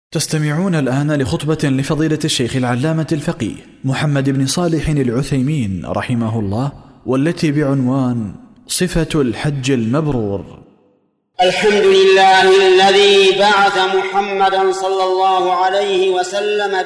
تستمعون الآن لخطبة لفضيلة الشيخ العلامة الفقيه محمد بن صالح العثيمين رحمه الله، والتي بعنوان صفة الحج المبرور. الحمد لله الذي بعث محمدا صلى الله عليه وسلم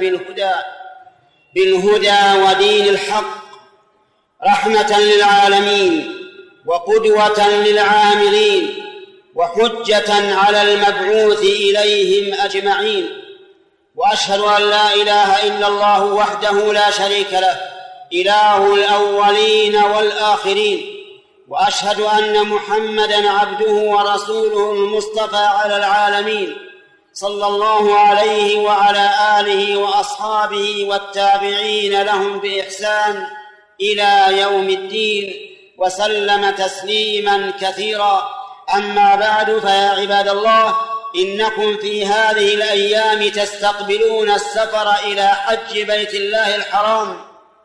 بالهدى ودين الحق رحمة للعالمين وقدوة للعاملين وحجة على المبعوث إليهم أجمعين. وأشهد أن لا إله إلا الله وحده لا شريك له إله الأولين والآخرين، وأشهد أن محمدًا عبده ورسوله المصطفى على العالمين صلى الله عليه وعلى آله وأصحابه والتابعين لهم بإحسان إلى يوم الدين، وسلم تسليماً كثيراً. أما بعد، فيا عباد الله، إنكم في هذه الأيام تستقبلون السفر إلى حج بيت الله الحرام،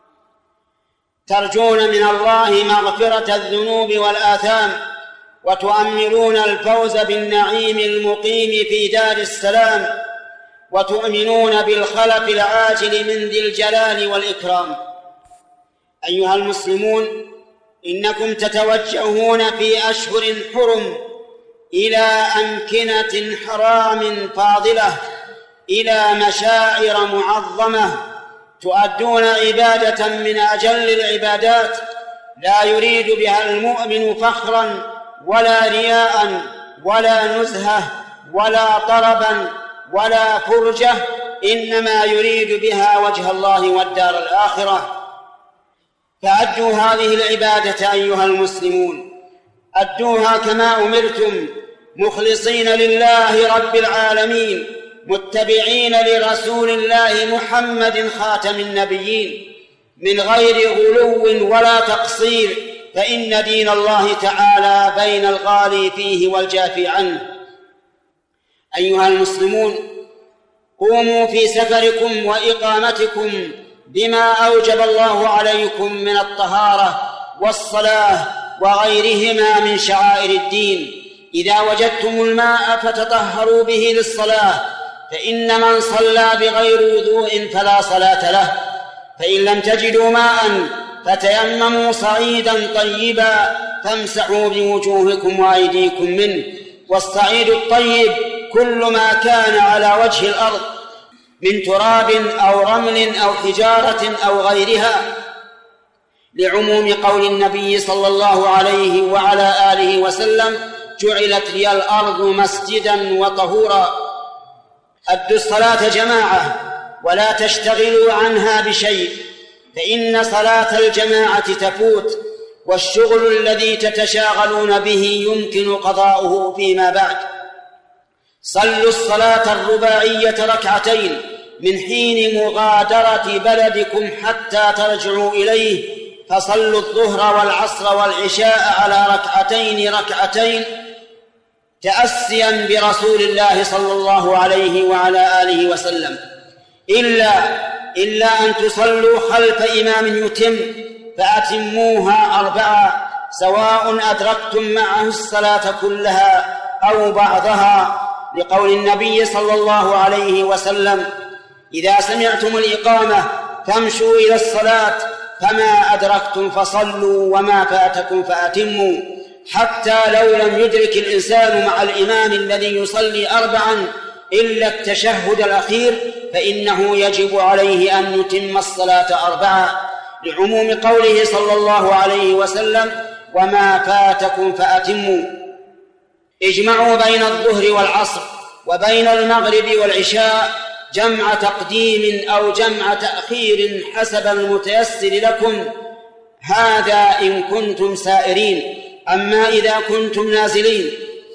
ترجون من الله مغفرة الذنوب والآثام، وتؤملون الفوز بالنعيم المقيم في دار السلام، وتؤمنون بالخلف العاجل من ذي الجلال والإكرام. أيها المسلمون، إنكم تتوجهون في أشهر حرم إلى أمكنة حرام فاضلة، إلى مشاعر معظمة، تؤدون عبادة من أجل العبادات لا يريد بها المؤمن فخرا ولا رياء ولا نزهة ولا طربا ولا فرجة، إنما يريد بها وجه الله والدار الآخرة. فأدوا هذه العبادة أيها المسلمون، أدوها كما أمرتم، مخلصين لله رب العالمين، متبعين لرسول الله محمد خاتم النبيين، من غير غلو ولا تقصير، فإن دين الله تعالى بين الغالي فيه والجافي عنه. أيها المسلمون، قوموا في سفركم وإقامتكم بما أوجب الله عليكم من الطهارة والصلاة وغيرهما من شعائر الدين. إذا وجدتم الماء فتطهروا به للصلاة، فإن من صلى بغير وضوء فلا صلاة له. فإن لم تجدوا ماء فتيمموا صعيدا طيبا فامسحوا بوجوهكم وأيديكم منه. والصعيد الطيب كل ما كان على وجه الأرض من تراب أو رمل أو حجارة أو غيرها، لعموم قول النبي صلى الله عليه وعلى آله وسلم: جعلت لي الأرض مسجدا وطهورا. أدوا الصلاة جماعة ولا تشتغلوا عنها بشيء، فإن صلاة الجماعة تفوت، والشغل الذي تتشاغلون به يمكن قضاؤه فيما بعد. صلوا الصلاة الرباعية ركعتين من حين مغادرة بلدكم حتى ترجعوا إليه، فصلوا الظهر والعصر والعشاء على ركعتين تأسيا برسول الله صلى الله عليه وعلى آله وسلم، إلا أن تصلوا خلف إمام يتم، فأتموها 4، سواء أدركتم معه الصلاة كلها أو بعضها، لقول النبي صلى الله عليه وسلم: إذا سمعتم الإقامة فامشوا إلى الصلاة، فما أدركتم فصلوا وما فاتكم فأتموا. حتى لو لم يدرك الإنسان مع الإمام الذي يصلي 4 إلا التشهد الأخير، فإنه يجب عليه أن يتم الصلاة 4، لعموم قوله صلى الله عليه وسلم: وما فاتكم فأتموا. اجمعوا بين الظهر والعصر وبين المغرب والعشاء جمع تقديم أو جمع تأخير حسب المتيسر لكم، هذا إن كنتم سائرين. أما إذا كنتم نازلين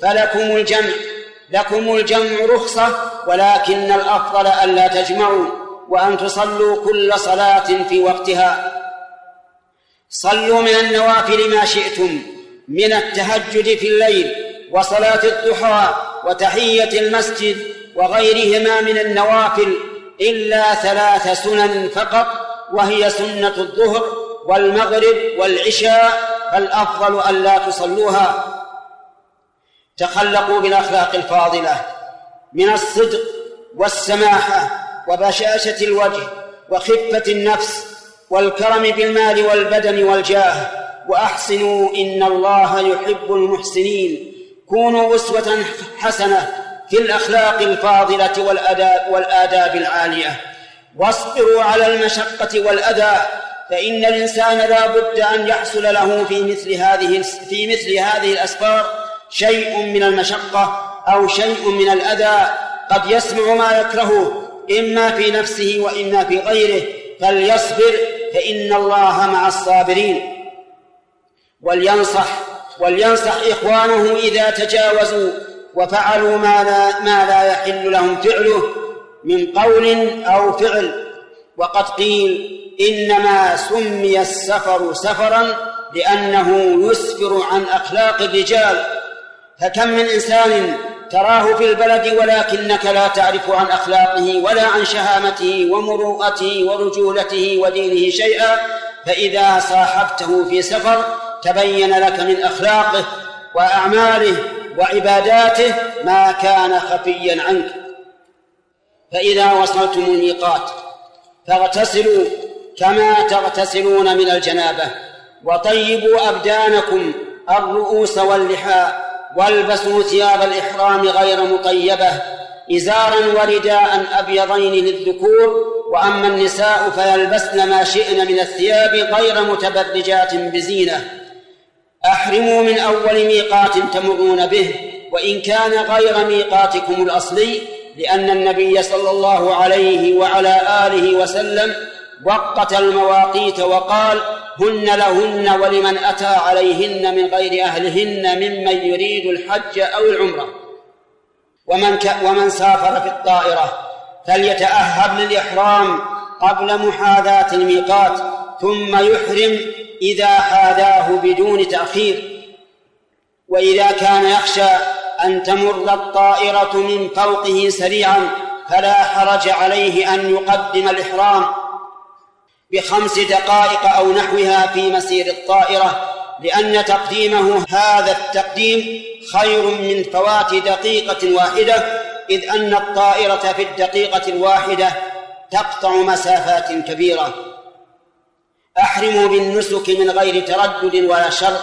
لكم الجمع رخصة، ولكن الأفضل ألا تجمعوا، وأن تصلوا كل صلاة في وقتها. صلوا من النوافل ما شئتم من التهجد في الليل وصلاة الضحى وتحية المسجد وغيرهما من النوافل، إلا 3 سنن فقط، وهي سنة الظهر والمغرب والعشاء، فالأفضل ألا تصلوها. تخلقوا بالأخلاق الفاضلة من الصدق والسماحة وبشاشة الوجه وخفة النفس والكرم بالمال والبدن والجاه. وأحسنوا إن الله يحب المحسنين. كونوا أسوة حسنة في الأخلاق الفاضلة والآداب العالية. واصبروا على المشقة والأذى، فإن الإنسان لا بد أن يحصل له في مثل هذه الأسفار شيء من المشقة أو شيء من الأذى. قد يسمع ما يكرهه إما في نفسه وإما في غيره، فليصبر فإن الله مع الصابرين. ولينصح إخوانه إذا تجاوزوا وفعلوا ما لا يحل لهم فعله من قول أو فعل. وقد قيل إنما سمي السفر سفرا لأنه يسفر عن أخلاق الرجال. فكم من إنسان تراه في البلد ولكنك لا تعرف عن أخلاقه ولا عن شهامته ومروءته ورجولته ودينه شيئا، فإذا صاحبته في سفر تبين لك من أخلاقه وأعماله وعباداته ما كان خفيا عنك. فإذا وصلتم الميقات فاغتسلوا كما تغتسلون من الجنابة، وطيبوا أبدانكم الرؤوس واللحى، والبسوا ثياب الإحرام غير مطيبة، إزارا ورداء أبيضين للذكور، وأما النساء فيلبسن ما شئن من الثياب غير متبرجات بزينة. أحرموا من أول ميقات تمرون به، وإن كان غير ميقاتكم الأصلي، لأن النبي صلى الله عليه وعلى آله وسلم وقت المواقيت وقال: هن لهن ولمن أتى عليهن من غير أهلهن ممن يريد الحج أو العمرة. ومن سافر في الطائرة فليتأهب للإحرام قبل محاذاة الميقات، ثم يحرم إذا حاذاه بدون تأخير. وإذا كان يخشى أن تمر الطائرة من فوقه سريعا فلا حرج عليه أن يقدم الإحرام ب5 دقائق أو نحوها في مسير الطائرة، لأن تقديمه هذا التقديم خير من فوات دقيقة واحدة، إذ أن الطائرة في الدقيقة الواحدة تقطع مسافات كبيرة. أحرموا بالنسك من غير تردد ولا شرط.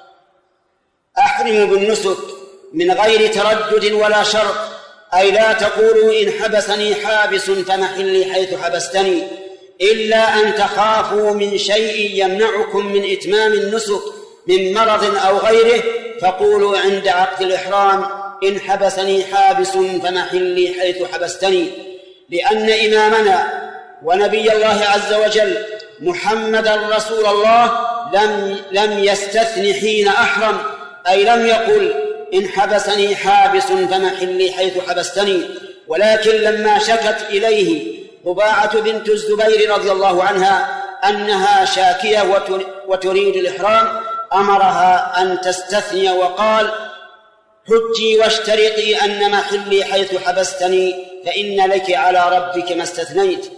أحرموا بالنسك من غير تردد ولا شرط، أي لا تقولوا إن حبسني حابس فمحلي حيث حبستني، إلا أن تخافوا من شيء يمنعكم من إتمام النسك من مرض أو غيره، فقولوا عند عقد الإحرام: إن حبسني حابس فمحلي حيث حبستني. لأن إمامنا ونبي الله عز وجل محمد رسول الله لم يستثن حين أحرم، أي لم يقل إن حبسني حابس فمحلي حيث حبستني، ولكن لما شكت إليه ضباعة بنت الزبير رضي الله عنها أنها شاكية وتريد الإحرام أمرها أن تستثني وقال: حجي واشترطي أن محلي حيث حبستني، فإن لك على ربك ما استثنيت.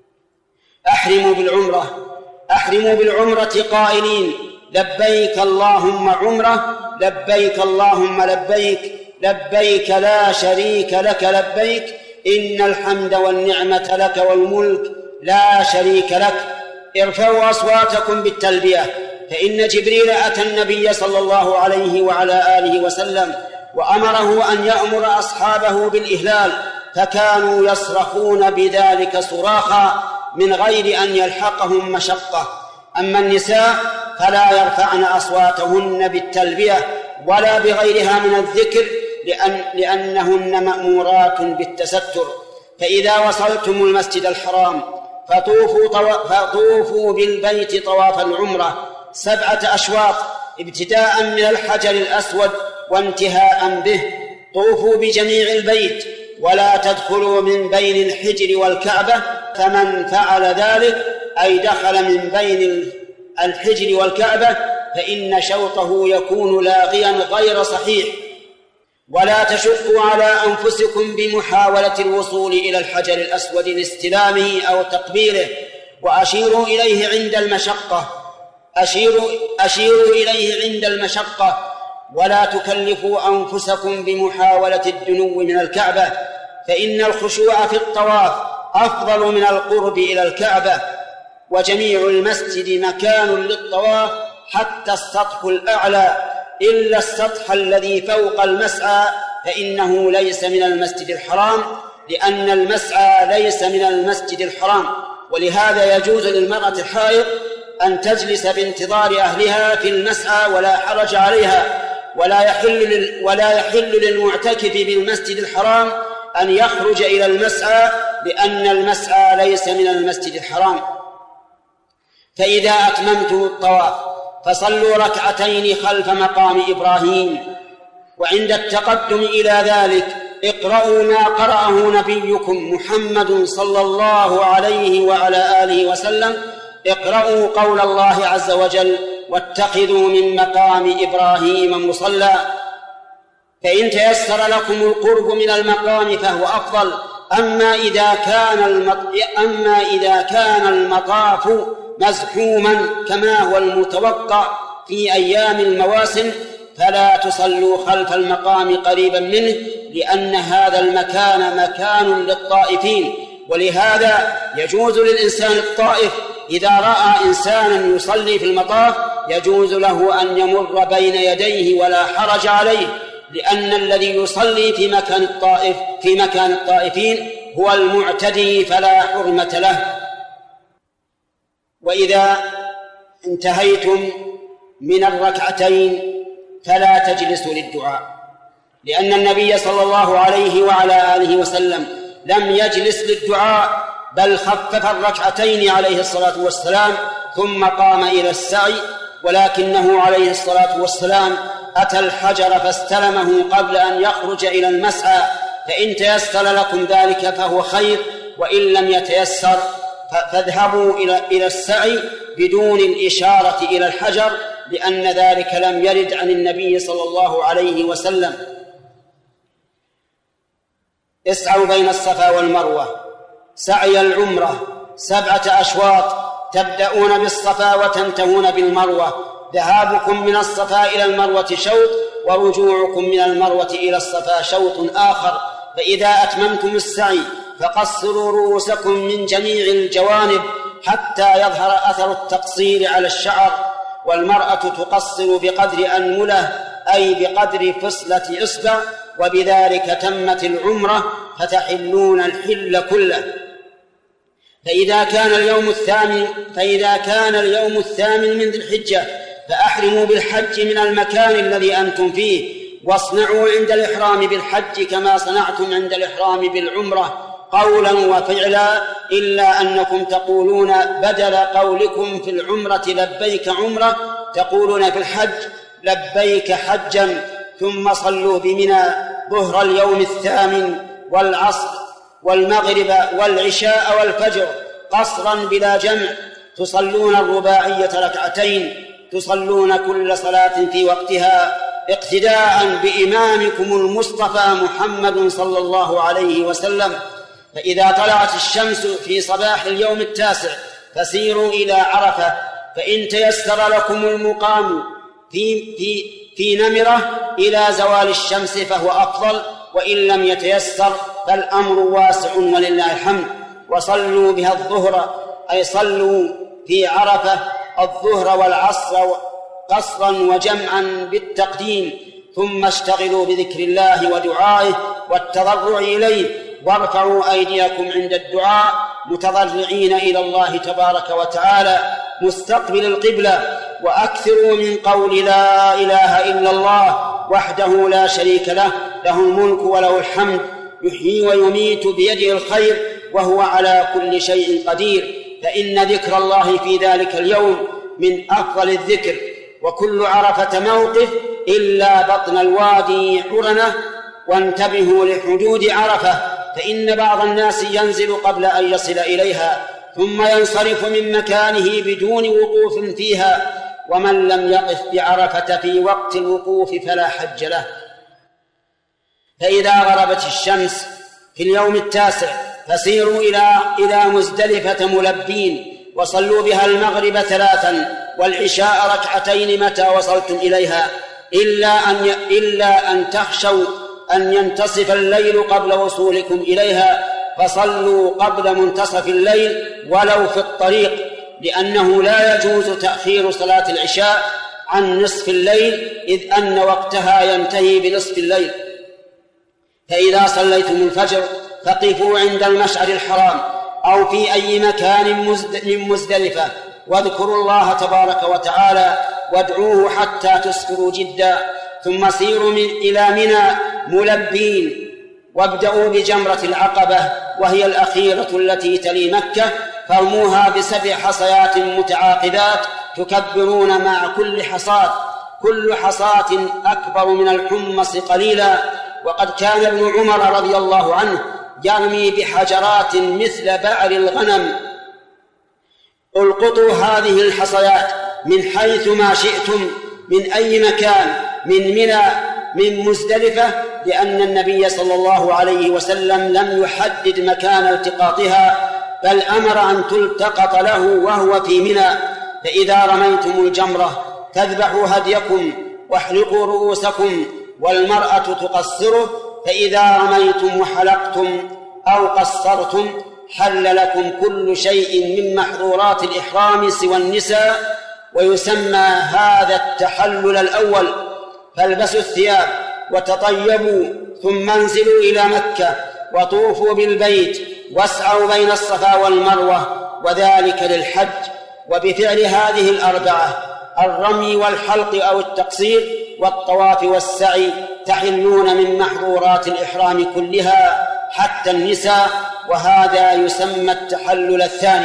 أحرموا بالعمرة قائلين: لبيك اللهم عمرة، لبيك اللهم لبيك، لبيك لا شريك لك لبيك، إن الحمد والنعمة لك والملك لا شريك لك. ارفعوا أصواتكم بالتلبية، فإن جبريل أتى النبي صلى الله عليه وعلى آله وسلم وأمره أن يأمر أصحابه بالإهلال، فكانوا يصرخون بذلك صراخا من غير أن يلحقهم مشقة. أما النساء فلا يرفعن أصواتهن بالتلبية ولا بغيرها من الذكر، لأنهن مأمورات بالتستر. فإذا وصلتم المسجد الحرام فطوفوا بالبيت طواف العمرة 7 أشواط، ابتداء من الحجر الأسود وانتهاء به. طوفوا بجميع البيت ولا تدخلوا من بين الحجر والكعبة، فمن فعل ذلك أي دخل من بين الحجر والكعبة فإن شوطه يكون لاغيا غير صحيح. ولا تشقوا على أنفسكم بمحاولة الوصول إلى الحجر الأسود لاستلامه أو تقبيله، وأشيروا إليه عند المشقة، ولا تكلفوا أنفسكم بمحاولة الدنو من الكعبة، فإن الخشوع في الطواف أفضل من القرب إلى الكعبة، وجميع المسجد مكان للطواف حتى السطح الأعلى، إلا السطح الذي فوق المسعى فإنه ليس من المسجد الحرام، لأن المسعى ليس من المسجد الحرام. ولهذا يجوز للمرأة الحائض أن تجلس بانتظار أهلها في المسعى ولا حرج عليها، ولا يحل للمعتكف بالمسجد الحرام أن يخرج إلى المسعى، لأن المسعى ليس من المسجد الحرام. فإذا أتممتم الطواف فصلوا ركعتين خلف مقام إبراهيم، وعند التقدم إلى ذلك اقرأوا ما قرأه نبيكم محمد صلى الله عليه وعلى آله وسلم، اقرأوا قول الله عز وجل: واتخذوا من مقام إبراهيم مصلى. فإن تيسر لكم القرب من المقام فهو أفضل. أما إذا كان المطاف مزحوما كما هو المتوقع في أيام المواسم فلا تصلوا خلف المقام قريبا منه، لأن هذا المكان مكان للطائفين. ولهذا يجوز للإنسان الطائف إذا رأى إنسانا يصلي في المطاف يجوز له أن يمر بين يديه ولا حرج عليه، لأن الذي يصلي في مكان الطائفين هو المعتدي فلا حرمة له. وإذا انتهيتم من الركعتين فلا تجلسوا للدعاء، لأن النبي صلى الله عليه وعلى آله وسلم لم يجلس للدعاء، بل خفف الركعتين عليه الصلاة والسلام ثم قام إلى السعي، ولكنه عليه الصلاة والسلام أتى الحجر فاستلمه قبل أن يخرج إلى المسعى. فإن تيسر لكم ذلك فهو خير، وإن لم يتيسر فاذهبوا إلى السعي بدون الإشارة إلى الحجر، لأن ذلك لم يرد عن النبي صلى الله عليه وسلم. اسعوا بين الصفا والمروة سعي العمرة 7 أشواط، تبدأون بالصفا وتنتهون بالمروة، ذهابكم من الصفا إلى المروة شوط، ورجوعكم من المروة إلى الصفا شوط آخر. فإذا أتممتم السعي فقصروا رؤوسكم من جميع الجوانب حتى يظهر أثر التقصير على الشعر، والمرأة تقصر بقدر أنملة أي بقدر فصلة إصبع، وبذلك تمت العمرة فتحلون الحل كله. فإذا كان اليوم الثامن من ذي الحجة فأحرموا بالحج من المكان الذي أنتم فيه، واصنعوا عند الإحرام بالحج كما صنعتم عند الإحرام بالعمرة قولا وفعلا، إلا أنكم تقولون بدل قولكم في العمرة لبيك عمرة تقولون في الحج لبيك حجا. ثم صلوا بمنى ظهر اليوم الثامن والعصر والمغرب والعشاء والفجر قصرا بلا جمع، تصلون الرباعية ركعتين، تصلون كل صلاة في وقتها اقتداء بإمامكم المصطفى محمد صلى الله عليه وسلم. فإذا طلعت الشمس في صباح اليوم التاسع فسيروا إلى عرفة، فإن تيسر لكم المقام في نمرة إلى زوال الشمس فهو أفضل، وإن لم يتيسر فالأمر واسع ولله الحمد. وصلوا بها الظهر، أي صلوا في عرفة الظهر والعصر قصرا وجمعا بالتقديم، ثم اشتغلوا بذكر الله ودعائه والتضرع إليه، وارفعوا أيديكم عند الدعاء متضرعين إلى الله تبارك وتعالى مستقبل القبلة، وأكثروا من قول لا إله إلا الله وحده لا شريك له، له الملك وله الحمد يحيي ويميت بيده الخير وهو على كل شيء قدير. فإن ذكر الله في ذلك اليوم من أفضل الذكر. وكل عرفة موقف إلا بطن الوادي حرنة، وانتبهوا لحدود عرفة، فإن بعض الناس ينزل قبل أن يصل إليها ثم ينصرف من مكانه بدون وقوف فيها، ومن لم يقف بعرفة في وقت الوقوف فلا حج له. فإذا غربت الشمس في اليوم التاسع فسيروا إلى مزدلفة ملبين، وصلوا بها المغرب 3 والعشاء 2 متى وصلتم إليها، إلا أن تخشوا أن ينتصف الليل قبل وصولكم إليها، فصلوا قبل منتصف الليل ولو في الطريق، لأنه لا يجوز تأخير صلاة العشاء عن نصف الليل، إذ أن وقتها ينتهي بنصف الليل. فإذا صليتم الفجر فقفوا عند المشعر الحرام أو في أي مكان من مزدلفة، واذكروا الله تبارك وتعالى وادعوه حتى تسفروا جدا، ثم سيروا إلى منى ملبين، وابدأوا بجمرة العقبة وهي الأخيرة التي تلي مكة، فارموها ب7 حصيات متعاقبات تكبرون مع كل حصاة، كل حصاة أكبر من الحمص قليلا. وقد كان ابن عمر رضي الله عنه يرمي بحجرات مثل بعر الغنم. القطوا هذه الحصيات من حيث ما شئتم من أي مكان، من منى، من مزدلفة، لأن النبي صلى الله عليه وسلم لم يحدد مكان التقاطها، بل أمر أن تلتقط له وهو في منى. فإذا رميتم الجمرة فاذبحوا هديكم واحلقوا رؤوسكم، والمرأة تقصره، فإذا رميتم وحلقتم أو قصرتم حل لكم كل شيء من محظورات الإحرام سوى النساء. ويسمى هذا التحلل الأول. فالبسوا الثياب وتطيبوا، ثم انزلوا إلى مكة وطوفوا بالبيت واسعوا بين الصفا والمروة، وذلك للحج. وبفعل هذه الأربعة، الرمي والحلق أو التقصير والطواف والسعي، تحلون من محظورات الإحرام كلها حتى النساء، وهذا يسمى التحلل الثاني.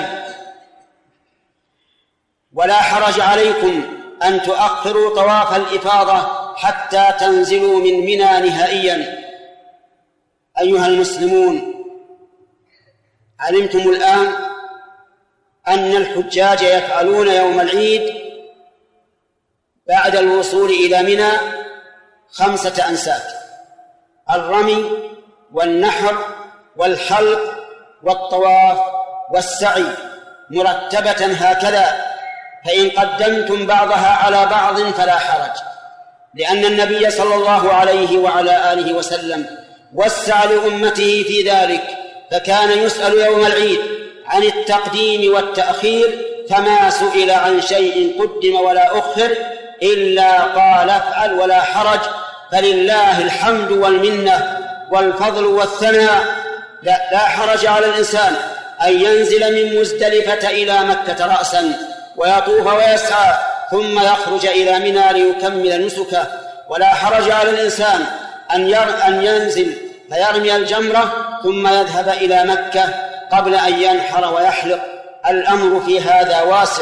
ولا حرج عليكم أن تؤخروا طواف الإفاضة حتى تنزلوا من منى نهائيا. أيها المسلمون، علمتم الآن أن الحجاج يفعلون يوم العيد بعد الوصول إلى منى 5 أنساك: الرمي والنحر والحلق والطواف والسعي، مرتبة هكذا، فإن قدمتم بعضها على بعض فلا حرج، لأن النبي صلى الله عليه وعلى آله وسلم وسع لأمته في ذلك، فكان يسأل يوم العيد عن التقديم والتأخير، فما سئل عن شيء قدم ولا أخر إلا قال افعل ولا حرج. فلله الحمد والمنة والفضل والثناء. لا حرج على الإنسان أن ينزل من مزدلفة إلى مكة رأسا ويطوف ويسعى، ثم يخرج إلى منى ليكمل نسكه. ولا حرج على الإنسان أن ينزل فيرمي الجمرة ثم يذهب إلى مكة قبل أن ينحر ويحلق. الأمر في هذا واسع.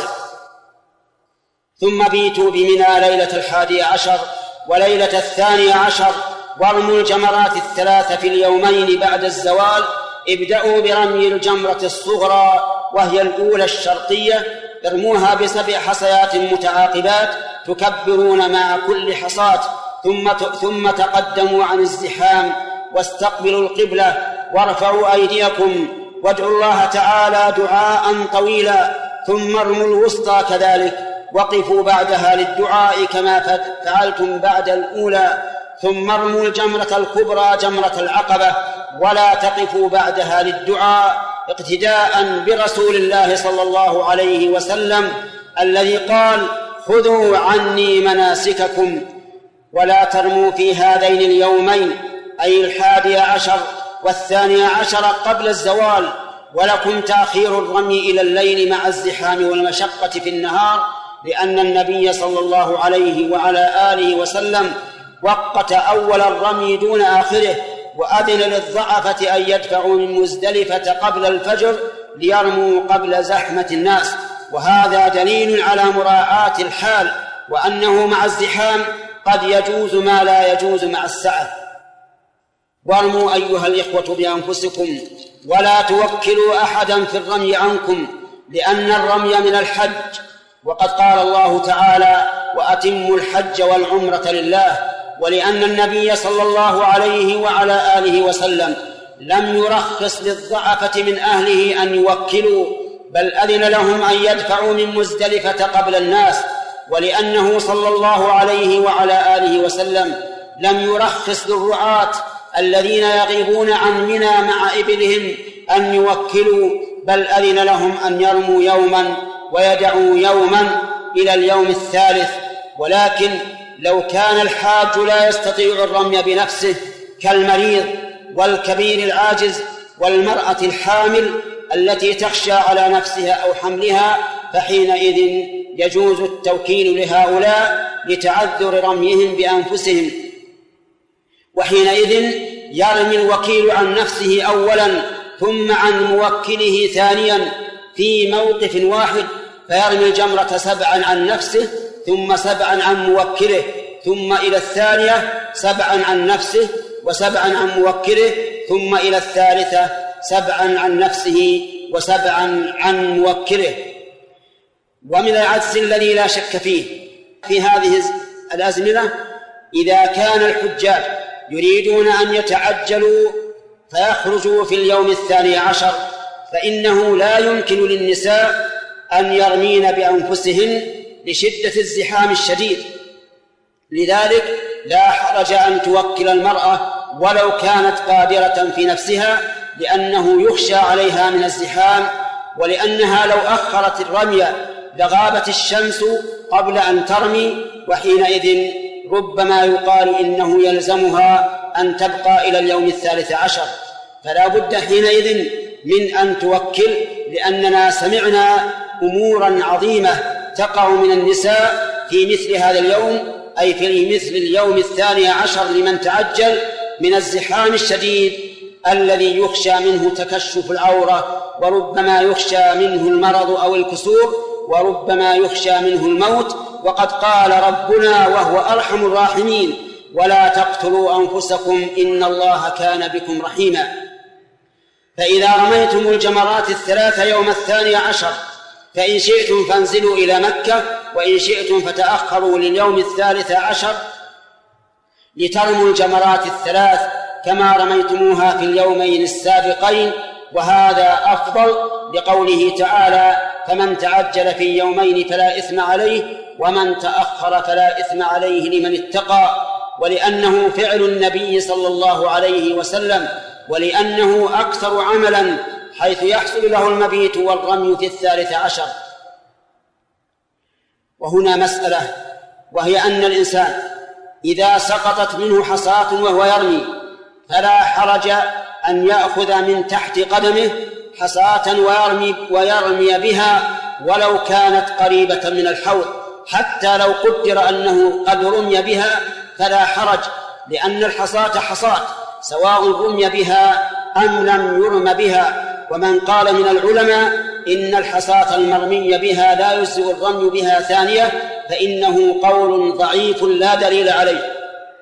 ثم بيتوا بمنى ليلة 11 وليلة 12، وارموا الجمرات 3 في اليومين بعد الزوال. ابدأوا برمي الجمرة الصغرى وهي الأولى الشرقية، ارموها ب7 حصيات متعاقبات تكبرون مع كل حصاة، ثم تقدموا عن الزحام واستقبلوا القبلة وارفعوا أيديكم وادعوا الله تعالى دعاء طويلا، ثم ارموا الوسطى كذلك، وقفوا بعدها للدعاء كما فعلتم بعد الأولى، ثم ارموا الجمرة الكبرى جمرة العقبة ولا تقفوا بعدها للدعاء، اقتداء برسول الله صلى الله عليه وسلم الذي قال: خذوا عني مناسككم. ولا ترموا في هذين اليومين، أي 11 و12 قبل الزوال، ولكم تأخير الرمي إلى الليل مع الزحام والمشقة في النهار، لأن النبي صلى الله عليه وعلى آله وسلم وقت أول الرمي دون آخره، وأذن للضعفة أن يدفعوا من مزدلفة قبل الفجر ليرموا قبل زحمة الناس. وهذا دليل على مراعاة الحال، وأنه مع الزحام قد يجوز ما لا يجوز مع السعة. وارموا أيها الإخوة بأنفسكم، ولا توكلوا أحدا في الرمي عنكم، لأن الرمي من الحج، وقد قال الله تعالى: وأتموا الحج والعمرة لله. ولأن النبي صلى الله عليه وعلى آله وسلم لم يرخص للضعفة من أهله أن يوكلوا، بل أذن لهم أن يدفعوا من مزدلفة قبل الناس. ولأنه صلى الله عليه وعلى آله وسلم لم يرخص للرعاة الذين يغيبون عن منى مع إبلهم أن يوكلوا، بل أذن لهم أن يرموا يوما ويدعوا يوما إلى اليوم الثالث. ولكن لو كان الحاج لا يستطيع الرمي بنفسه كالمريض والكبير العاجز والمرأة الحامل التي تخشى على نفسها أو حملها، فحينئذ يجوز التوكيل لهؤلاء لتعذر رميهم بأنفسهم، وحينئذ يرمي الوكيل عن نفسه أولا ثم عن موكله ثانيا في موقف واحد، فيرمي الجمرة 7 عن نفسه ثم 7 عن موكله، ثم إلى الثانية 7 عن نفسه و7 عن موكله، ثم إلى الثالثة 7 عن نفسه و7 عن موكله. ومن العجز الذي لا شك فيه في هذه الأزمنة إذا كان الحجاج يريدون أن يتعجلوا فيخرجوا في اليوم 12، فإنه لا يمكن للنساء أن يرمين بأنفسهن لشدة الزحام الشديد، لذلك لا حرج أن توكل المرأة ولو كانت قادرة في نفسها، لأنه يخشى عليها من الزحام، ولأنها لو أخرت الرمي لغابت الشمس قبل أن ترمي، وحينئذ ربما يقال إنه يلزمها أن تبقى إلى اليوم 13، فلا بد حينئذ من أن توكل، لأننا سمعنا أمورا عظيمة تقع من النساء في مثل هذا اليوم، أي في مثل اليوم 12 لمن تعجل، من الزحام الشديد الذي يخشى منه تكشف العورة، وربما يخشى منه المرض أو الكسور، وربما يخشى منه الموت. وقد قال ربنا وهو أرحم الراحمين: ولا تقتلوا أنفسكم إن الله كان بكم رحيما. فإذا رميتم الجمرات 3 يوم 12 فإن شئتم فانزلوا إلى مكة، وإن شئتم فتأخروا لليوم 13 لترموا الجمرات 3 كما رميتموها في اليومين السابقين، وهذا أفضل، لقوله تعالى: فمن تعجل في يومين فلا إثم عليه ومن تأخر فلا إثم عليه لمن اتقى، ولأنه فعل النبي صلى الله عليه وسلم، ولأنه أكثر عملا حيث يحصل له المبيت والرمي في 13. وهنا مسألة، وهي أن الإنسان إذا سقطت منه حصاة وهو يرمي فلا حرج أن يأخذ من تحت قدمه حصاة ويرمي بها ولو كانت قريبة من الحوض، حتى لو قدر أنه قد رمي بها فلا حرج، لأن الحصاة حصاة سواء رمي بها أم لم يرم بها. ومن قال من العلماء إن الحصاة المرمي بها لا يجزئ الرمي بها ثانية، فإنه قول ضعيف لا دليل عليه.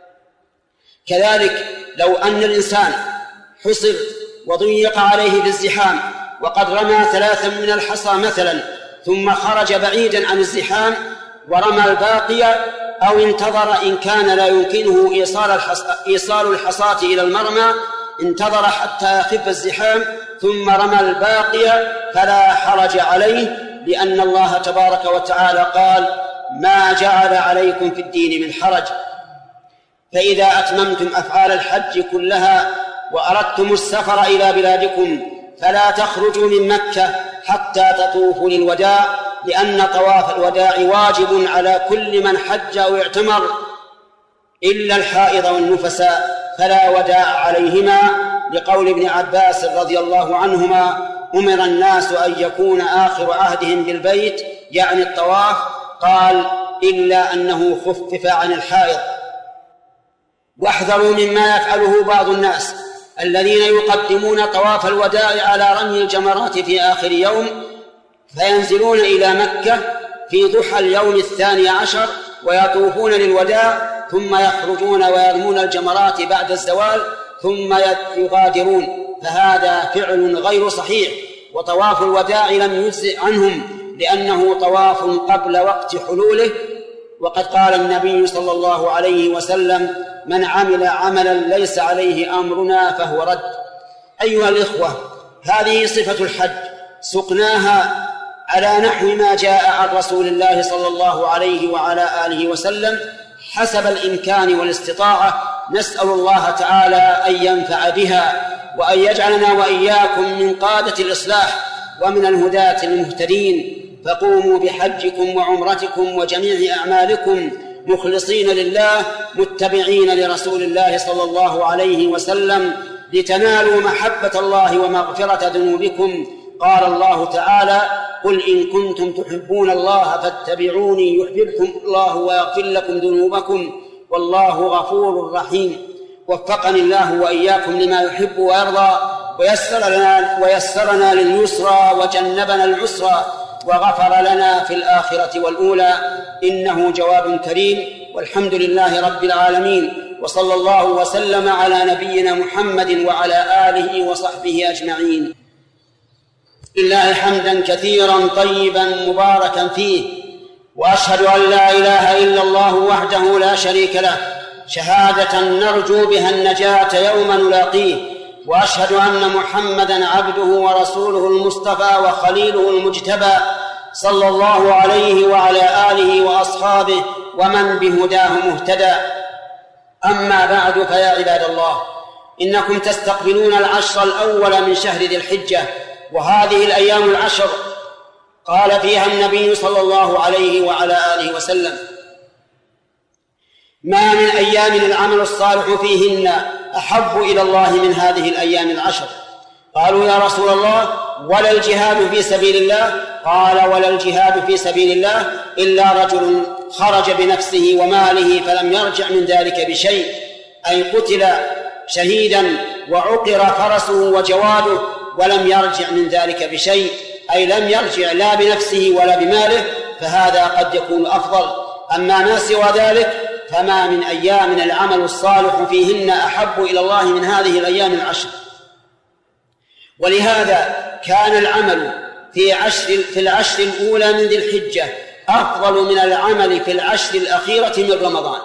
كذلك لو أن الإنسان حصر وضيق عليه بالزحام وقد رمى 3 من الحصى مثلا، ثم خرج بعيدا عن الزحام ورمى الباقية، أو انتظر إن كان لا يمكنه إيصال الحصاة إلى المرمى، انتظر حتى يخف الزحام ثم رمى الباقية، فلا حرج عليه، لأن الله تبارك وتعالى قال: ما جعل عليكم في الدين من حرج. فإذا أتممتم أفعال الحج كلها وأردتم السفر إلى بلادكم فلا تخرجوا من مكة حتى تطوفوا للوداع، لأن طواف الوداع واجب على كل من حج أو اعتمر إلا الحائض والنفساء، فلا وداع عليهما، لقول ابن عباس رضي الله عنهما: أمر الناس أن يكون آخر عهدهم بالبيت، يعني الطواف، قال: إلا أنه خفف عن الحائض. واحذروا مما يفعله بعض الناس الذين يقدمون طواف الوداع على رمي الجمرات في آخر يوم، فينزلون إلى مكة في ضحى اليوم 12 ويطوفون للوداع، ثم يخرجون ويرمون الجمرات بعد الزوال ثم يغادرون، فهذا فعل غير صحيح، وطواف الوداع لم يجزئ عنهم لأنه طواف قبل وقت حلوله. وقد قال النبي صلى الله عليه وسلم: من عمل عملا ليس عليه أمرنا فهو رد. أيها الإخوة، هذه صفة الحج سقناها على نحو ما جاء عن رسول الله صلى الله عليه وعلى آله وسلم حسب الإمكان والاستطاعة، نسأل الله تعالى أن ينفع بها وأن يجعلنا وإياكم من قادة الإصلاح ومن الهداة المهتدين. فقوموا بحجكم وعمرتكم وجميع أعمالكم مخلصين لله متبعين لرسول الله صلى الله عليه وسلم لتنالوا محبة الله ومغفرة ذنوبكم. قال الله تعالى: قل إن كنتم تحبون الله فاتبعوني يحببكم الله ويغفر لكم ذنوبكم والله غفور رحيم. وفقني الله وإياكم لما يحب ويرضى ويسرنا لليسرى وجنبنا العسرى وغفر لنا في الآخرة والأولى، إنه جواد كريم. والحمد لله رب العالمين، وصلى الله وسلم على نبينا محمد وعلى آله وصحبه أجمعين. لله حمدا كثيرا طيبا مباركا فيه، وأشهد أن لا إله إلا الله وحده لا شريك له شهادة نرجو بها النجاة يوم نلاقيه، وأشهد أن محمدا عبده ورسوله المصطفى وخليله المجتبى صلى الله عليه وعلى آله وأصحابه ومن بهداه مهتدى. أما بعد، فيا عباد الله، إنكم تستقبلون العشر الأول من شهر ذي الحجة، وهذه الأيام العشر قال فيها النبي صلى الله عليه وعلى آله وسلم: ما من أيام العمل الصالح فيهن أحب إلى الله من هذه الأيام العشر. قالوا: يا رسول الله، ولا الجهاد في سبيل الله؟ قال: ولا الجهاد في سبيل الله إلا رجل خرج بنفسه وماله فلم يرجع من ذلك بشيء، أي قتل شهيدا وعقر فرسه وجواده ولم يرجع من ذلك بشيء، أي لم يرجع لا بنفسه ولا بماله، فهذا قد يكون أفضل. أما ما سوى ذلك فما من أيام العمل الصالح فيهن أحب إلى الله من هذه الأيام العشر. ولهذا كان العمل في العشر الأولى من ذي الحجة أفضل من العمل في العشر الأخيرة من رمضان.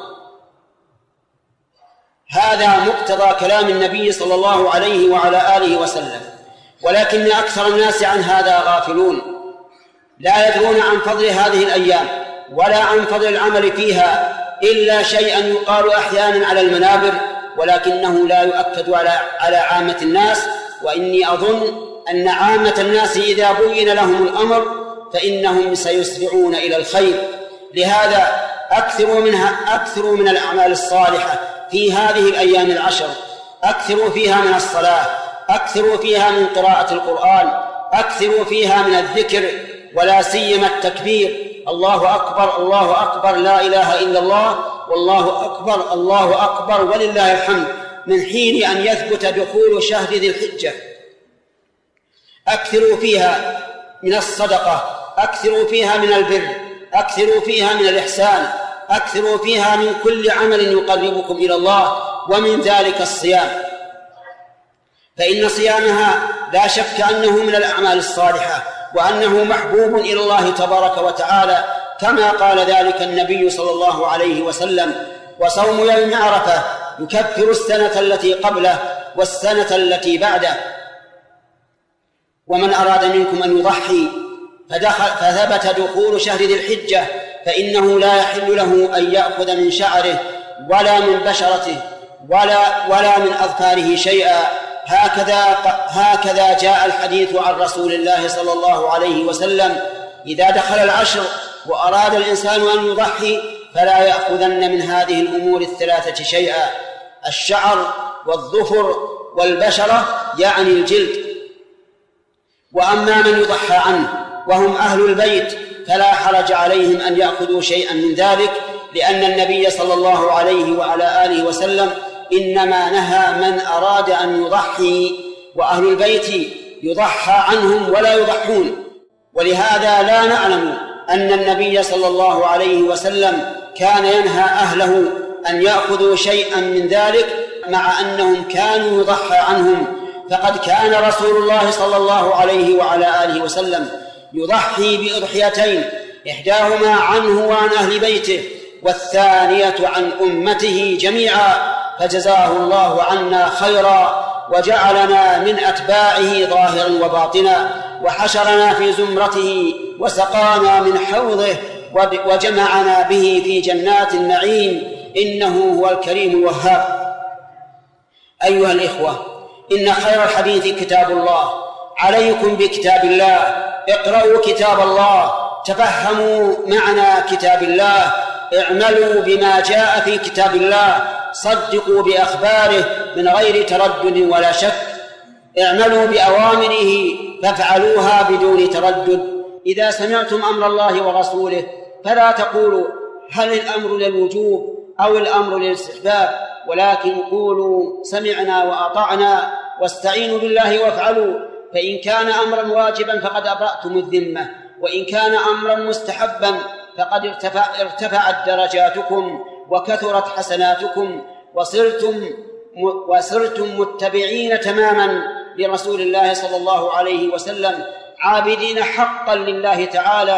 هذا مقتضى كلام النبي صلى الله عليه وعلى آله وسلم، ولكن أكثر الناس عن هذا غافلون، لا يدرون عن فضل هذه الأيام ولا عن فضل العمل فيها إلا شيئا يقال أحيانا على المنابر، ولكنه لا يؤكد على عامة الناس. وإني أظن أن عامة الناس إذا بين لهم الأمر فإنهم سيسرعون إلى الخير. لهذا أكثروا من الأعمال الصالحة في هذه الأيام العشر، أكثروا فيها من الصلاة، أكثروا فيها من قراءة القرآن، أكثروا فيها من الذكر، ولا سيما التكبير: الله أكبر الله أكبر لا إله إلا الله والله أكبر الله أكبر ولله الحمد، من حين أن يثبت دخول شهر ذي الحجة. أكثروا فيها من الصدقة، أكثروا فيها من البر، أكثروا فيها من الإحسان، أكثروا فيها من كل عمل يقربكم إلى الله، ومن ذلك الصيام، فإن صيامها لا شك أنه من الأعمال الصالحة، وأنه محبوب إلى الله تبارك وتعالى، كما قال ذلك النبي صلى الله عليه وسلم: وصوم يوم عرفة يكفر السنة التي قبله والسنة التي بعده. ومن أراد منكم أن يضحي فثبت دخول شهر ذي الحجة فإنه لا يحل له أن يأخذ من شعره ولا من بشرته ولا من أظفاره شيئا. هكذا جاء الحديث عن رسول الله صلى الله عليه وسلم: إذا دخل العشر وأراد الإنسان أن يضحي فلا يأخذن من هذه الأمور الثلاثة شيئا: الشعر والظفر والبشرة، يعني الجلد. وأما من يضحى عنه وهم أهل البيت فلا حرج عليهم أن يأخذوا شيئا من ذلك، لأن النبي صلى الله عليه وعلى آله وسلم إنما نهى من أراد أن يضحي، وأهل البيت يضحى عنهم ولا يضحون. ولهذا لا نعلم أن النبي صلى الله عليه وسلم كان ينهى أهله أن يأخذوا شيئا من ذلك، مع أنهم كانوا يضحى عنهم. فقد كان رسول الله صلى الله عليه وعلى آله وسلم يضحي بأضحيتين، إحداهما عنه وعن أهل بيته، والثانية عن أمته جميعا، فجزاه الله عنا خيرا وجعلنا من أتباعه ظاهرا وباطنا، وحشرنا في زمرته وسقانا من حوضه وجمعنا به في جنات النعيم، إنه هو الكريم الوهاب. أيها الإخوة، إن خير الحديث كتاب الله، عليكم بكتاب الله، اقرأوا كتاب الله، تفهموا معنى كتاب الله، اعملوا بما جاء في كتاب الله، صدقوا بأخباره من غير تردد ولا شك، اعملوا بأوامره فافعلوها بدون تردد. إذا سمعتم أمر الله ورسوله فلا تقولوا هل الأمر للوجوب أو الأمر للاستحباب، ولكن قولوا سمعنا وأطعنا واستعينوا بالله وافعلوا، فإن كان أمرا واجبا فقد أبرأتم الذمة، وإن كان أمرا مستحبا فقد ارتفعت درجاتكم وكثرت حسناتكم وصرتم متبعين تماما لرسول الله صلى الله عليه وسلم، عابدين حقا لله تعالى.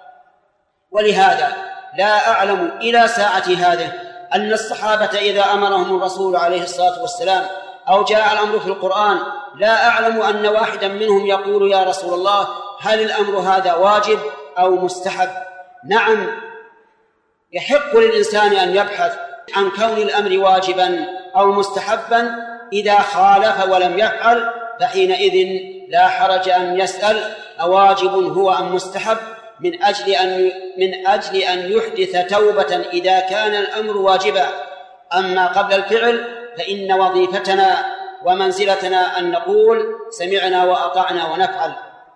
ولهذا لا أعلم إلى ساعة هذه أن الصحابة إذا أمرهم الرسول عليه الصلاة والسلام أو جاء الأمر في القرآن، لا أعلم أن واحدا منهم يقول يا رسول الله هل الأمر هذا واجب أو مستحب؟ نعم، يحق للإنسان أن يبحث عن كون الأمر واجبا أو مستحبا، إذا خالف ولم يفعل فحينئذ لا حرج أن يسأل أواجب هو أم مستحب، من أجل أن يحدث توبة إذا كان الأمر واجبا. أما قبل الفعل فإن وظيفتنا ومنزلتنا أن نقول سمعنا وأطعنا ونفعل.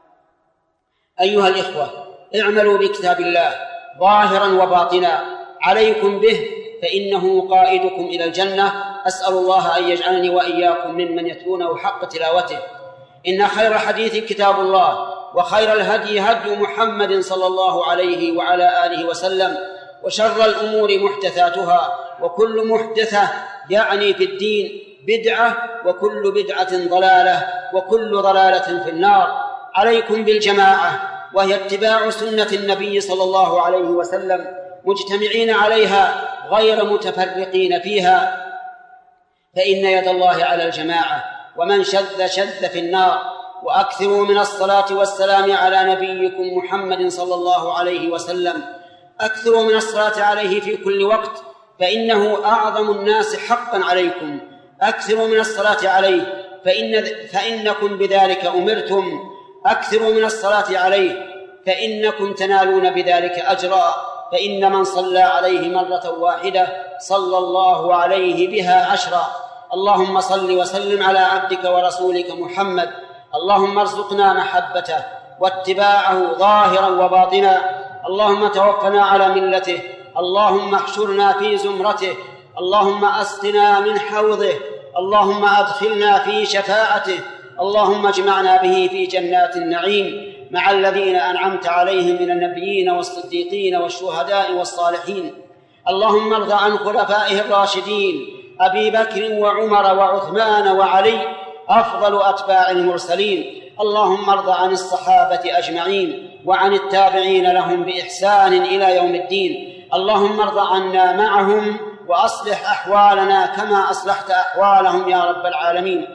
أيها الإخوة، اعملوا بكتاب الله ظاهرا وباطنا، عليكم به فإنه قائدكم إلى الجنة. أسأل الله أن يجعلني وإياكم ممن يتلونه حق تلاوته. إن خير الحديث كتاب الله، وخير الهدي هدي محمد صلى الله عليه وعلى آله وسلم، وشر الأمور محدثاتها، وكل محدثة يعني في الدين بدعة، وكل بدعة ضلالة، وكل ضلالة في النار. عليكم بالجماعة، وهي اتباع سنة النبي صلى الله عليه وسلم، مجتمعين عليها غير متفرقين فيها، فإن يد الله على الجماعة، ومن شذ شذ في النار. وأكثروا من الصلاة والسلام على نبيكم محمد صلى الله عليه وسلم، أكثروا من الصلاة عليه في كل وقت، فإنه أعظم الناس حقا عليكم. أكثروا من الصلاة عليه فإنكم بذلك أمرتم، أكثروا من الصلاة عليه فإنكم تنالون بذلك أجرا، فإن من صلى عليه مرة واحدة صلى الله عليه بها 10. اللهم صل وسلم على عبدك ورسولك محمد، اللهم ارزقنا محبته واتباعه ظاهرا وباطنا، اللهم توفنا على ملته، اللهم احشرنا في زمرته، اللهم أسقنا من حوضه، اللهم أدخلنا في شفاعته، اللهم اجمعنا به في جنات النعيم مع الذين أنعمت عليهم من النبيين والصديقين والشهداء والصالحين. اللهم ارض عن خلفائه الراشدين أبي بكر وعمر وعثمان وعلي أفضل أتباع المرسلين. اللهم ارض عن الصحابة أجمعين وعن التابعين لهم بإحسان إلى يوم الدين. اللهم ارض عنا معهم وأصلح أحوالنا كما أصلحت أحوالهم يا رب العالمين.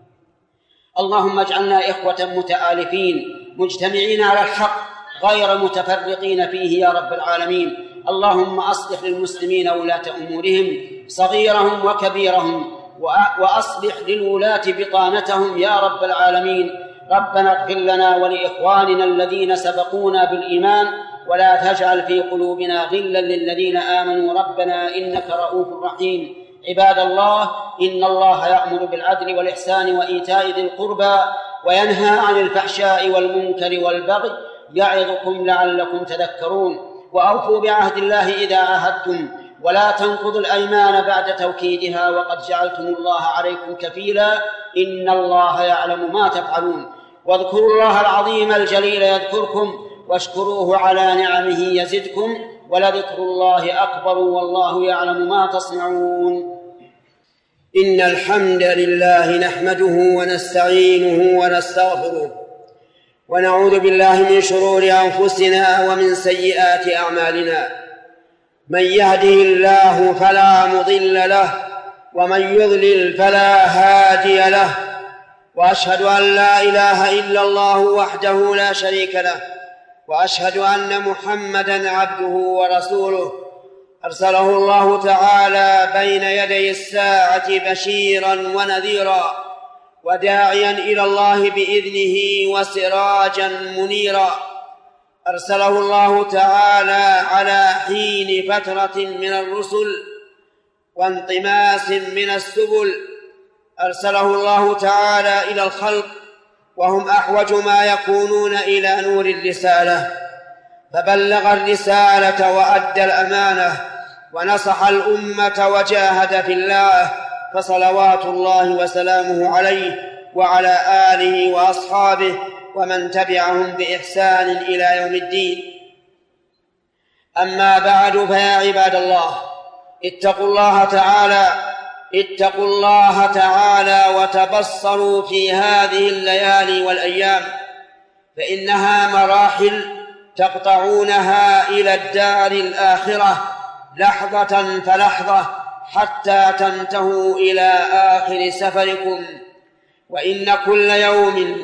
اللهم اجعلنا إخوة متآلفين مجتمعين على الحق غير متفرقين فيه يا رب العالمين. اللهم أصلح للمسلمين ولاة أمورهم صغيرهم وكبيرهم، وأصلح للولاة بطانتهم يا رب العالمين. ربنا اغفر لنا ولإخواننا الذين سبقونا بالإيمان، ولا تجعل في قلوبنا غلا للذين آمنوا ربنا إنك رؤوف رحيم. عباد الله، إن الله يأمر بالعدل والإحسان وإيتاء ذي القربى، وينهى عن الفحشاء والمنكر والبغي، يعظكم لعلكم تذكرون. وأوفوا بعهد الله إذا عاهدتم، ولا تنقضوا الأيمان بعد توكيدها، وقد جعلتم الله عليكم كفيلا، إن الله يعلم ما تفعلون. واذكروا الله العظيم الجليل يذكركم، واشكروه على نعمه يزدكم، ولذكر الله أكبر والله يعلم ما تصنعون. إن الحمد لله نحمده ونستعينه ونستغفره، ونعوذ بالله من شرور أنفسنا ومن سيئات أعمالنا. من يهده الله فلا مضل له، ومن يضلل فلا هادي له، وأشهد أن لا إله إلا الله وحده لا شريك له، وأشهد أن محمدًا عبده ورسوله. أرسله الله تعالى بين يدي الساعة بشيرا ونذيرا وداعيا إلى الله بإذنه وسراجا منيرا. أرسله الله تعالى على حين فترة من الرسل وانطماس من السبل. أرسله الله تعالى إلى الخلق وهم أحوج ما يكونون إلى نور الرسالة، فبلغ الرسالة وأدى الأمانة ونصح الأمة وجاهد في الله، فصلوات الله وسلامه عليه وعلى آله وأصحابه ومن تبعهم بإحسان إلى يوم الدين. أما بعد، فيا عباد الله، اتقوا الله تعالى وتبصروا في هذه الليالي والأيام، فإنها مراحل تقطعونها إلى الدار الآخرة لحظة فلحظة حتى تنتهوا إلى آخر سفركم. وإن كل يوم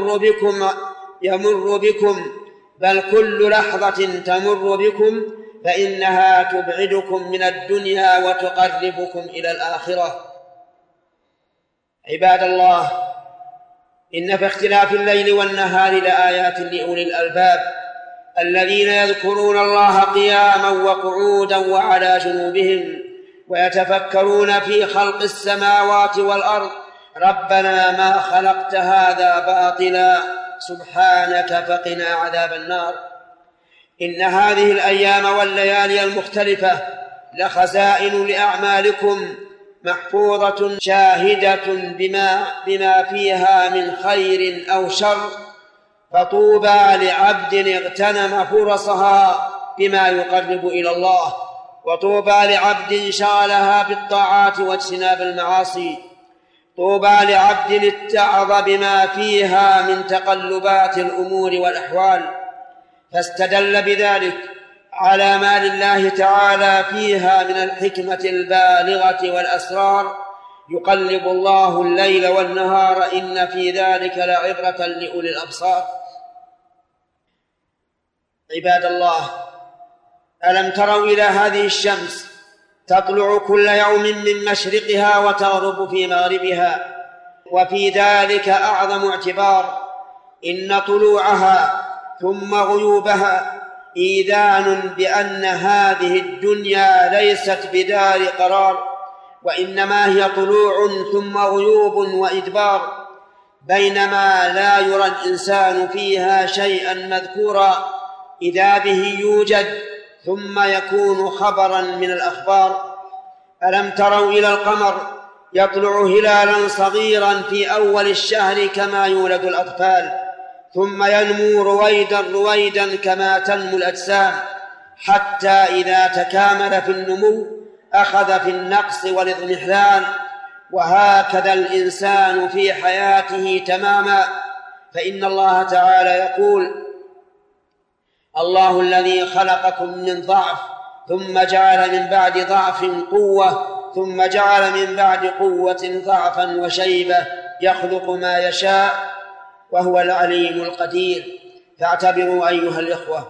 يمر بكم بل كل لحظة تمر بكم فإنها تبعدكم من الدنيا وتقربكم إلى الآخرة. عباد الله، إن في اختلاف الليل والنهار لآيات لأولي الألباب الذين يذكرون الله قياما وقعودا وعلى جنوبهم ويتفكرون في خلق السماوات والأرض ربنا ما خلقت هذا باطلا سبحانك فقنا عذاب النار. إن هذه الأيام والليالي المختلفة لخزائن لأعمالكم محفوظة شاهدة بما فيها من خير أو شر، فطوبى لعبد اغتنم فرصها بما يقرب إلى الله، وطوبى لعبد شغلها بالطاعات واجتناب المعاصي، طوبى لعبد اتعظ بما فيها من تقلبات الأمور والأحوال، فاستدل بذلك على ما لله تعالى فيها من الحكمة البالغة والأسرار. يقلب الله الليل والنهار إن في ذلك لعبرة لأولي الأبصار. عباد الله، ألم تروا إلى هذه الشمس تطلع كل يوم من مشرقها وتغرب في مغربها، وفي ذلك أعظم اعتبار إن طلوعها ثم غيوبها إيذان بأن هذه الدنيا ليست بدار قرار، وإنما هي طلوع ثم غيوب وإدبار، بينما لا يرى الإنسان فيها شيئا مذكورا إذا به يوجد ثم يكون خبرا من الأخبار. ألم تروا إلى القمر يطلع هلالا صغيرا في أول الشهر كما يولد الأطفال، ثم ينمو رويدا كما تنمو الأجسام، حتى إذا تكامل في النمو أخذ في النقص والاضمحلال. وهكذا الإنسان في حياته تماما، فإن الله تعالى يقول: الله الذي خلقكم من ضعف ثم جعل من بعد ضعف قوة ثم جعل من بعد قوة ضعفا وشيبة يخلق ما يشاء وهو العليم القدير. فاعتبروا أيها الإخوة،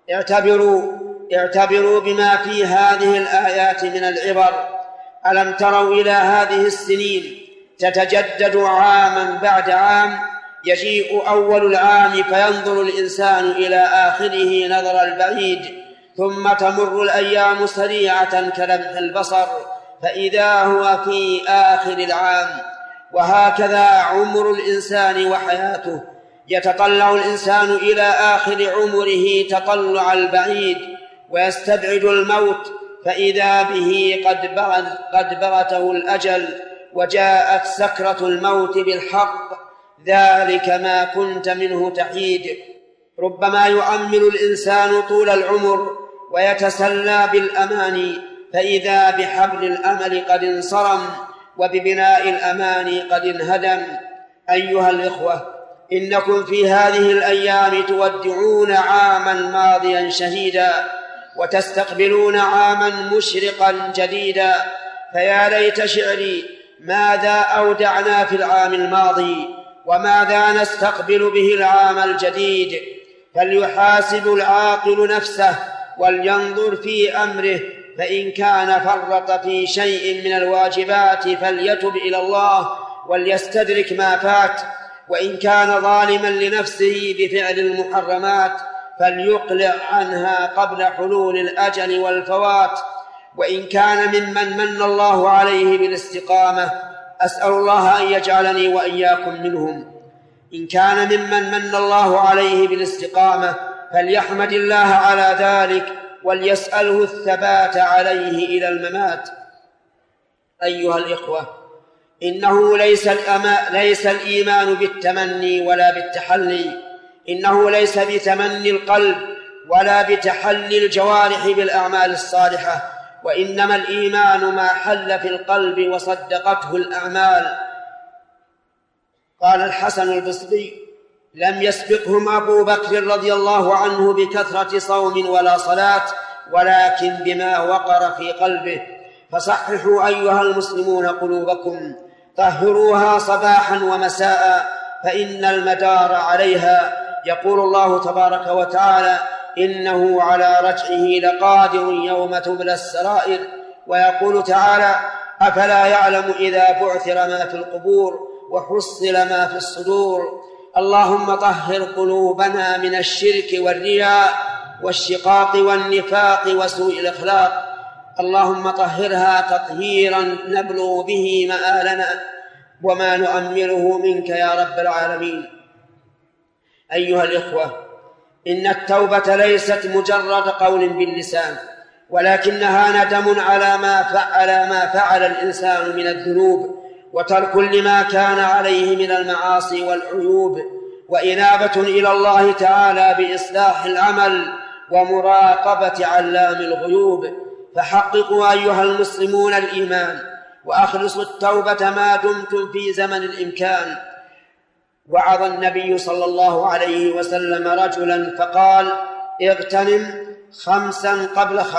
اعتبروا بما في هذه الآيات من العبر. ألم تروا إلى هذه السنين تتجدد عاما بعد عام، يجيء أول العام فينظر الإنسان إلى آخره نظر البعيد، ثم تمر الأيام سريعة كلمح البصر فإذا هو في آخر العام. وهكذا عمر الإنسان وحياته، يتطلع الإنسان إلى آخر عمره تطلع البعيد ويستبعد الموت، فإذا به قد بغته الأجل وجاءت سكرة الموت بالحق، ذلك ما كنت منه تحيد. ربما يؤمل الإنسان طول العمر ويتسلى بالأماني، فإذا بحبل الأمل قد انصرم وببناء الأماني قد انهدم. أيها الإخوة، إنكم في هذه الأيام تودعون عاما ماضيا شهيدا وتستقبلون عاما مشرقا جديدا، فيا ليت شعري ماذا أودعنا في العام الماضي وماذا نستقبل به العام الجديد. فليحاسب العاقل نفسه ولينظر في أمره فإن كان فرط في شيء من الواجبات فليتب إلى الله وليستدرك ما فات، وإن كان ظالما لنفسه بفعل المحرمات فليقلع عنها قبل حلول الأجل والفوات. وإن كان ممن من الله عليه بالاستقامة، أسأل الله أن يجعلني وإياكم منهم، إن كان ممن من الله عليه بالاستقامة فليحمد الله على ذلك وليسأله الثبات عليه إلى الممات. أيها الإخوة، إنه ليس الإيمان بالتمني ولا بالتحلي، إنه ليس بتمني القلب ولا بتحلي الجوارح بالأعمال الصالحة، وإنما الإيمان ما حل في القلب وصدقته الأعمال. قال الحسن البصري: لم يسبقهم أبو بكر رضي الله عنه بكثرة صوم ولا صلاة، ولكن بما وقر في قلبه. فصححوا أيها المسلمون قلوبكم، طهروها صباحا ومساء، فإن المدار عليها. يقول الله تبارك وتعالى: إنه على رجعه لقادر يوم تبلى السرائر. ويقول تعالى: أفلا يعلم إذا بعثر ما في القبور وحصل ما في الصدور. اللهم طهر قلوبنا من الشرك والرياء والشقاق والنفاق وسوء الأخلاق. اللهم طهرها تطهيرا نبلغ به مآلنا وما نؤمله منك يا رب العالمين. أيها الإخوة، إن التوبة ليست مجرد قول باللسان، ولكنها ندم على ما فعل الإنسان من الذنوب، وترك لما كان عليه من المعاصي والعيوب، وإنابة إلى الله تعالى بإصلاح العمل ومراقبة علام الغيوب. فحققوا أيها المسلمون الإيمان، وأخلصوا التوبة ما دمتم في زمن الإمكان. وعظ النبي صلى الله عليه وسلم رجلا فقال: اغتنم 5 قبل 5،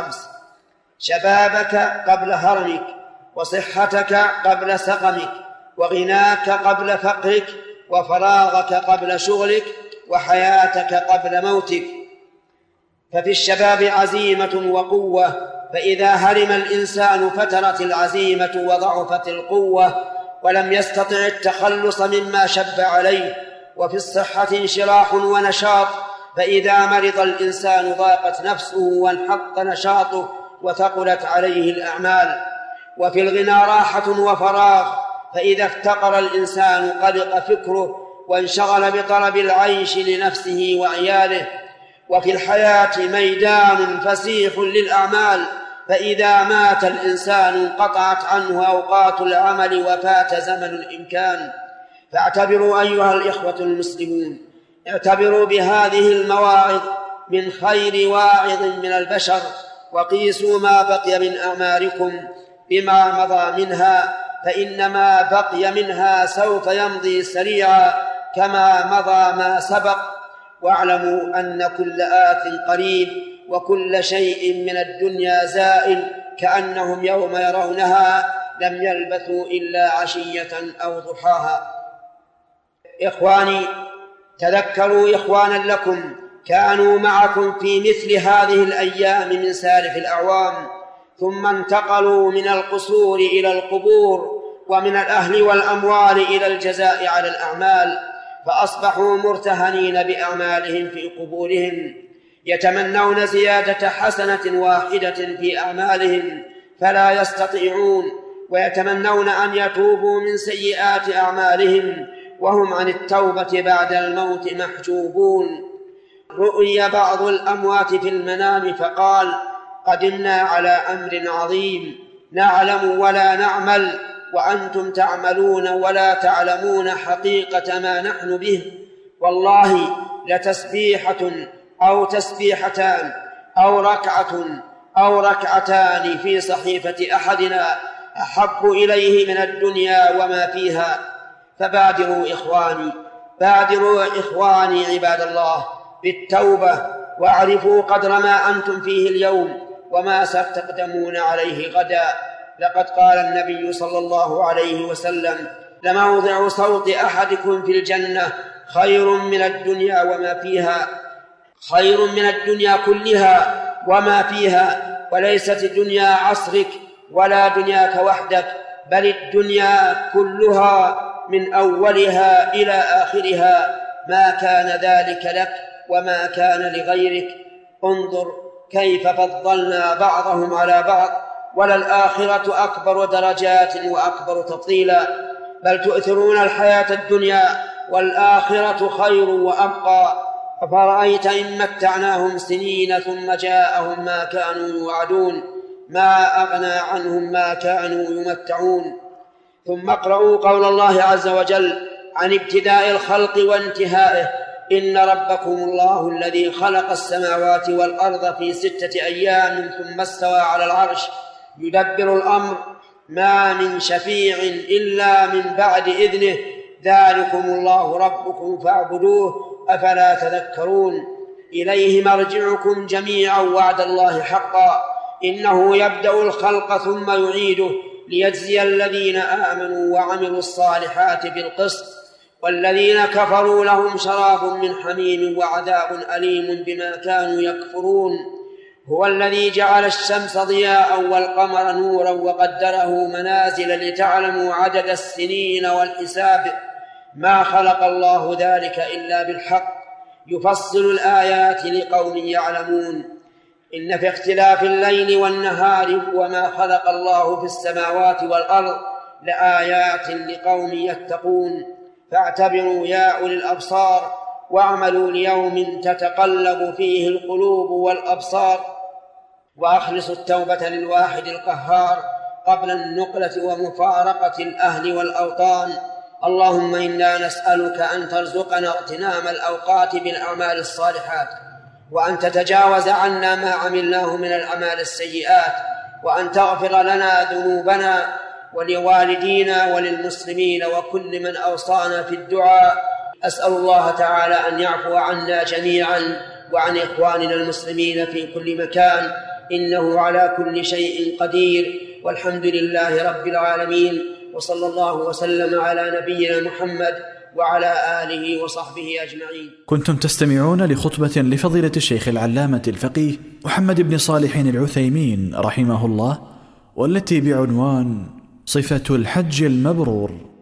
شبابك قبل هرمك، وصحتك قبل سقمك، وغناك قبل فقرك، وفراغك قبل شغلك، وحياتك قبل موتك. ففي الشباب عزيمة وقوة، فإذا هرم الإنسان فترت العزيمة وضعفت القوة ولم يستطع التخلص مما شب عليه. وفي الصحة انشراح ونشاط، فإذا مرض الإنسان ضاقت نفسه وانحط نشاطه وثقلت عليه الأعمال. وفي الغنى راحة وفراغ، فإذا افتقر الإنسان قلق فكره وانشغل بطلب العيش لنفسه وعياله. وفي الحياة ميدان فسيح للأعمال، فإذا مات الإنسان انقطعت عنه أوقات العمل وفات زمن الإمكان. فاعتبروا أيها الإخوة المسلمون، اعتبروا بهذه المواعظ من خير واعظ من البشر، وقيسوا ما بقي من أعمالكم بما مضى منها، فإن ما بقي منها سوف يمضي سريعا كما مضى ما سبق. واعلموا أن كل آت قريب، وكل شيء من الدنيا زائل، كأنهم يوم يرونها لم يلبثوا إلا عشية أو ضحاها. إخواني، تذكروا إخوانا لكم كانوا معكم في مثل هذه الأيام من سالف الأعوام، ثم انتقلوا من القصور إلى القبور، ومن الأهل والأموال إلى الجزاء على الأعمال، فأصبحوا مرتهنين بأعمالهم في قبورهم، يتمنون زيادة حسنة واحدة في أعمالهم فلا يستطيعون، ويتمنون أن يتوبوا من سيئات أعمالهم وهم عن التوبة بعد الموت محجوبون. رؤي بعض الأموات في المنام فقال: قدمنا على أمر عظيم، نعلم ولا نعمل، وأنتم تعملون ولا تعلمون حقيقة ما نحن به. والله لتسبيحة أو تسبيحتان أو ركعة أو ركعتان في صحيفة أحدنا أحب إليه من الدنيا وما فيها. فبادروا إخواني عباد الله بالتوبة، واعرفوا قدر ما أنتم فيه اليوم وما ستقدمون عليه غدا. لقد قال النبي صلى الله عليه وسلم: لموضع صوت أحدكم في الجنة خير من الدنيا وما فيها، خير من الدنيا كلها وما فيها. وليست دنيا عصرك ولا دنياك وحدك، بل الدنيا كلها من أولها إلى آخرها، ما كان ذلك لك وما كان لغيرك. انظر كيف فضلنا بعضهم على بعض، وللآخرة أكبر درجات وأكبر تفضيلا. بل تؤثرون الحياة الدنيا والآخرة خير وأبقى. أفرأيت إن متعناهم سنين ثم جاءهم ما كانوا يوعدون، ما أغنى عنهم ما كانوا يمتعون. ثم اقرأوا قول الله عز وجل عن ابتداء الخلق وانتهائه: إن ربكم الله الذي خلق السماوات والأرض في 6 أيام ثم استوى على العرش يدبر الأمر، ما من شفيع إلا من بعد إذنه، ذلكم الله ربكم فاعبدوه، أفلا تذكرون. إليه مرجعكم جميعا وعد الله حقا، إنه يبدأ الخلق ثم يعيده ليجزي الذين آمنوا وعملوا الصالحات بالقسط، والذين كفروا لهم شراب من حميم وعذاب أليم بما كانوا يكفرون. هو الذي جعل الشمس ضياء والقمر نورا وقدره منازل لتعلموا عدد السنين والحساب، ما خلق الله ذلك إلا بالحق، يفصل الآيات لقوم يعلمون. إن في اختلاف الليل والنهار وما خلق الله في السماوات والأرض لآيات لقوم يتقون. فاعتبروا يا أولي الأبصار، واعملوا ليوم تتقلب فيه القلوب والأبصار، وأخلصوا التوبة للواحد القهار قبل النقلة ومفارقة الأهل والأوطان. اللهم إنا نسألك أن ترزقنا اغتنام الأوقات بالأعمال الصالحات، وأن تتجاوز عنا ما عملناه من الأعمال السيئات، وأن تغفر لنا ذنوبنا ولوالدينا وللمسلمين وكل من أوصانا في الدعاء. أسأل الله تعالى أن يعفو عنا جميعا وعن إخواننا المسلمين في كل مكان، إنه على كل شيء قدير، والحمد لله رب العالمين، وصلى الله وسلم على نبينا محمد وعلى آله وصحبه أجمعين. كنتم تستمعون لخطبة لفضيلة الشيخ العلامة الفقيه محمد بن صالح العثيمين رحمه الله، والتي بعنوان صفة الحج المبرور.